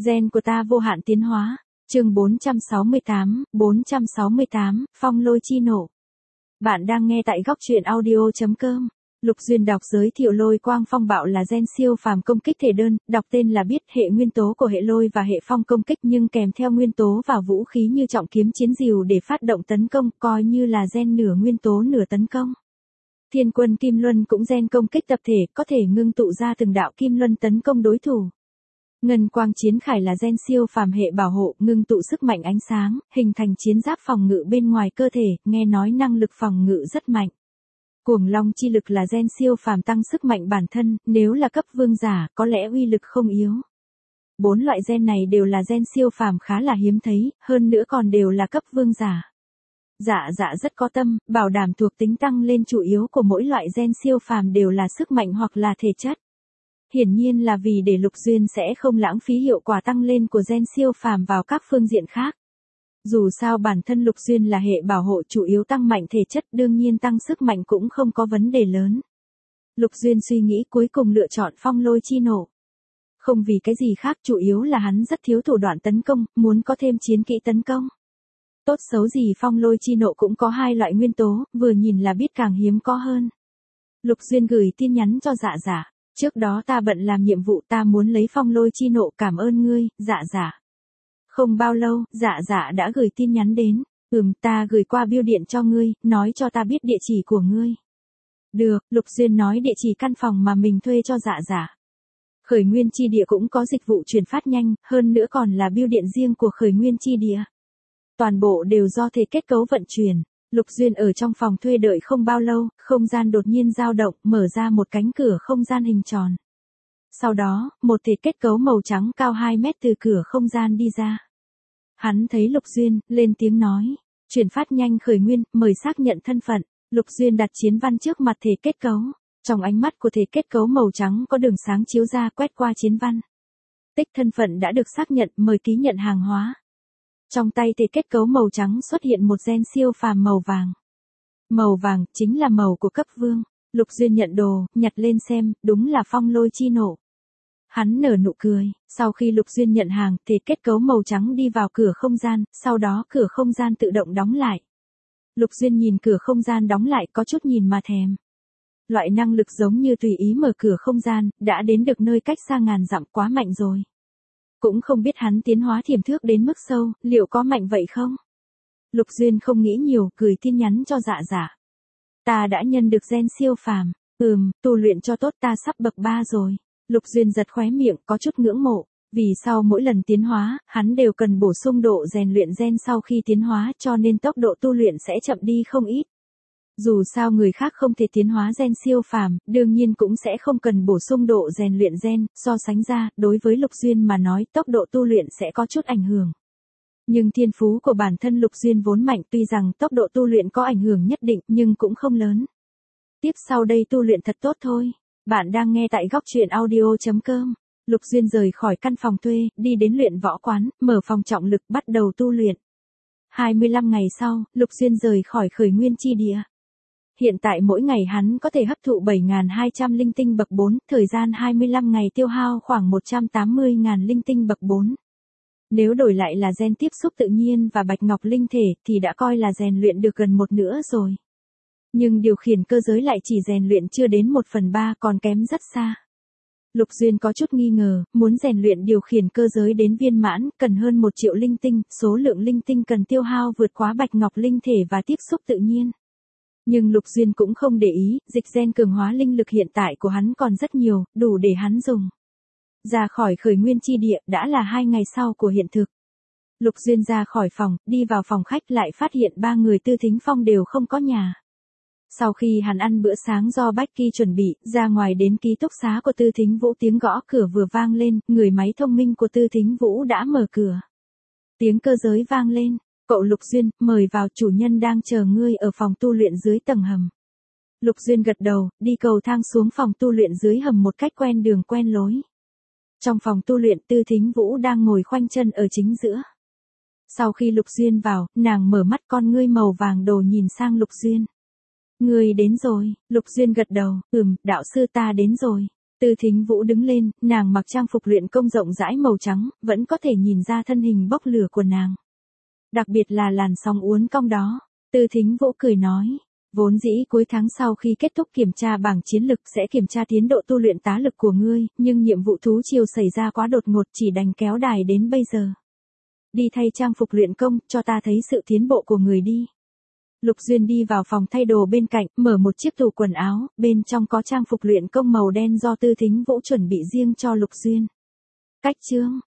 Gen của ta vô hạn tiến hóa. Chương 468, phong lôi chi nổ. Bạn đang nghe tại góc truyện audio.com. Lục Duyên đọc giới thiệu lôi quang phong bạo là gen siêu phàm công kích thể đơn, đọc tên là biết hệ nguyên tố của hệ lôi và hệ phong công kích nhưng kèm theo nguyên tố và vũ khí như trọng kiếm chiến rìu để phát động tấn công, coi như là gen nửa nguyên tố nửa tấn công. Thiên quân Kim Luân cũng gen công kích tập thể, có thể ngưng tụ ra từng đạo kim luân tấn công đối thủ. Ngân quang chiến khải là gen siêu phàm hệ bảo hộ, ngưng tụ sức mạnh ánh sáng, hình thành chiến giáp phòng ngự bên ngoài cơ thể, nghe nói năng lực phòng ngự rất mạnh. Cuồng long chi lực là gen siêu phàm tăng sức mạnh bản thân, nếu là cấp vương giả, có lẽ uy lực không yếu. 4 loại gen này đều là gen siêu phàm khá là hiếm thấy, hơn nữa còn đều là cấp vương giả. Dạ rất có tâm, bảo đảm thuộc tính tăng lên chủ yếu của mỗi loại gen siêu phàm đều là sức mạnh hoặc là thể chất. Hiển nhiên là vì để Lục Duyên sẽ không lãng phí hiệu quả tăng lên của gen siêu phàm vào các phương diện khác. Dù sao bản thân Lục Duyên là hệ bảo hộ chủ yếu tăng mạnh thể chất, đương nhiên tăng sức mạnh cũng không có vấn đề lớn. Lục Duyên suy nghĩ cuối cùng lựa chọn phong lôi chi nổ. Không vì cái gì khác, chủ yếu là hắn rất thiếu thủ đoạn tấn công, muốn có thêm chiến kỹ tấn công. Tốt xấu gì phong lôi chi nộ cũng có 2 loại nguyên tố, vừa nhìn là biết càng hiếm có hơn. Lục Duyên gửi tin nhắn cho Dạ. Trước đó ta bận làm nhiệm vụ, ta muốn lấy phong lôi chi nộ, cảm ơn ngươi, Dạ. Không bao lâu, Dạ đã gửi tin nhắn đến. Ta gửi qua bưu điện cho ngươi, nói cho ta biết địa chỉ của ngươi. Được, Lục Duyên nói địa chỉ căn phòng mà mình thuê cho Dạ. Khởi Nguyên Chi Địa cũng có dịch vụ chuyển phát nhanh, hơn nữa còn là bưu điện riêng của Khởi Nguyên Chi Địa. Toàn bộ đều do thể kết cấu vận chuyển. Lục Duyên ở trong phòng thuê đợi không bao lâu, không gian đột nhiên dao động, mở ra một cánh cửa không gian hình tròn. Sau đó, một thể kết cấu màu trắng cao 2 mét từ cửa không gian đi ra. Hắn thấy Lục Duyên, lên tiếng nói, chuyển phát nhanh Khởi Nguyên, mời xác nhận thân phận. Lục Duyên đặt chiến văn trước mặt thể kết cấu. Trong ánh mắt của thể kết cấu màu trắng có đường sáng chiếu ra, quét qua chiến văn. Tích thân phận đã được xác nhận, mời ký nhận hàng hóa. Trong tay thể kết cấu màu trắng xuất hiện một gen siêu phàm màu vàng. Màu vàng chính là màu của cấp vương. Lục Duyên nhận đồ, nhặt lên xem, đúng là phong lôi chi nổ. Hắn nở nụ cười, sau khi Lục Duyên nhận hàng, thể kết cấu màu trắng đi vào cửa không gian, sau đó cửa không gian tự động đóng lại. Lục Duyên nhìn cửa không gian đóng lại, có chút nhìn mà thèm. Loại năng lực giống như tùy ý mở cửa không gian, đã đến được nơi cách xa ngàn dặm, quá mạnh rồi. Cũng không biết hắn tiến hóa thiểm thước đến mức sâu, liệu có mạnh vậy không? Lục Duyên không nghĩ nhiều, gửi tin nhắn cho Dạ. Ta đã nhân được gen siêu phàm. Tu luyện cho tốt, ta sắp bậc 3 rồi. Lục Duyên giật khóe miệng, có chút ngưỡng mộ. Vì sau mỗi lần tiến hóa, hắn đều cần bổ sung độ rèn luyện gen sau khi tiến hóa, cho nên tốc độ tu luyện sẽ chậm đi không ít. Dù sao người khác không thể tiến hóa gen siêu phàm, đương nhiên cũng sẽ không cần bổ sung độ rèn luyện gen, so sánh ra, đối với Lục Duyên mà nói, tốc độ tu luyện sẽ có chút ảnh hưởng. Nhưng thiên phú của bản thân Lục Duyên vốn mạnh, tuy rằng tốc độ tu luyện có ảnh hưởng nhất định, nhưng cũng không lớn. Tiếp sau đây tu luyện thật tốt thôi. Bạn đang nghe tại góc truyện audio.com. Lục Duyên rời khỏi căn phòng thuê, đi đến luyện võ quán, mở phòng trọng lực, bắt đầu tu luyện. 25 ngày sau, Lục Duyên rời khỏi Khởi Nguyên Chi Địa. Hiện tại mỗi ngày hắn có thể hấp thụ 7.200 linh tinh bậc 4, thời gian 25 ngày tiêu hao khoảng 180.000 linh tinh bậc 4. Nếu đổi lại là gen tiếp xúc tự nhiên và bạch ngọc linh thể thì đã coi là rèn luyện được gần một nửa rồi. Nhưng điều khiển cơ giới lại chỉ rèn luyện chưa đến 1/3, còn kém rất xa. Lục Duyên có chút nghi ngờ, muốn rèn luyện điều khiển cơ giới đến viên mãn, cần hơn 1 triệu linh tinh, số lượng linh tinh cần tiêu hao vượt quá bạch ngọc linh thể và tiếp xúc tự nhiên. Nhưng Lục Duyên cũng không để ý, dịch gen cường hóa linh lực hiện tại của hắn còn rất nhiều, đủ để hắn dùng. Ra khỏi Khởi Nguyên Chi Địa đã là 2 ngày sau của hiện thực. Lục Duyên ra khỏi phòng, đi vào phòng khách lại phát hiện 3 người Tư Thính Phong đều không có nhà. Sau khi hắn ăn bữa sáng do Bách Kỳ chuẩn bị, ra ngoài đến ký túc xá của Tư Thính Vũ, tiếng gõ cửa vừa vang lên, người máy thông minh của Tư Thính Vũ đã mở cửa. Tiếng cơ giới vang lên. Cậu Lục Duyên, mời vào, chủ nhân đang chờ ngươi ở phòng tu luyện dưới tầng hầm. Lục Duyên gật đầu, đi cầu thang xuống phòng tu luyện dưới hầm một cách quen đường quen lối. Trong phòng tu luyện, Tư Thính Vũ đang ngồi khoanh chân ở chính giữa. Sau khi Lục Duyên vào, nàng mở mắt, con ngươi màu vàng đồ nhìn sang Lục Duyên. Ngươi đến rồi, Lục Duyên gật đầu, đạo sư ta đến rồi. Tư Thính Vũ đứng lên, nàng mặc trang phục luyện công rộng rãi màu trắng, vẫn có thể nhìn ra thân hình bốc lửa của nàng. Đặc biệt là làn sóng uốn cong đó. Tư Thính Vũ cười nói. Vốn dĩ cuối tháng sau khi kết thúc kiểm tra bảng chiến lực sẽ kiểm tra tiến độ tu luyện tá lực của ngươi, nhưng nhiệm vụ thú triều xảy ra quá đột ngột chỉ đành kéo đài đến bây giờ. Đi thay trang phục luyện công, cho ta thấy sự tiến bộ của người đi. Lục Duyên đi vào phòng thay đồ bên cạnh, mở một chiếc tủ quần áo, bên trong có trang phục luyện công màu đen do Tư Thính Vũ chuẩn bị riêng cho Lục Duyên. Cách chương.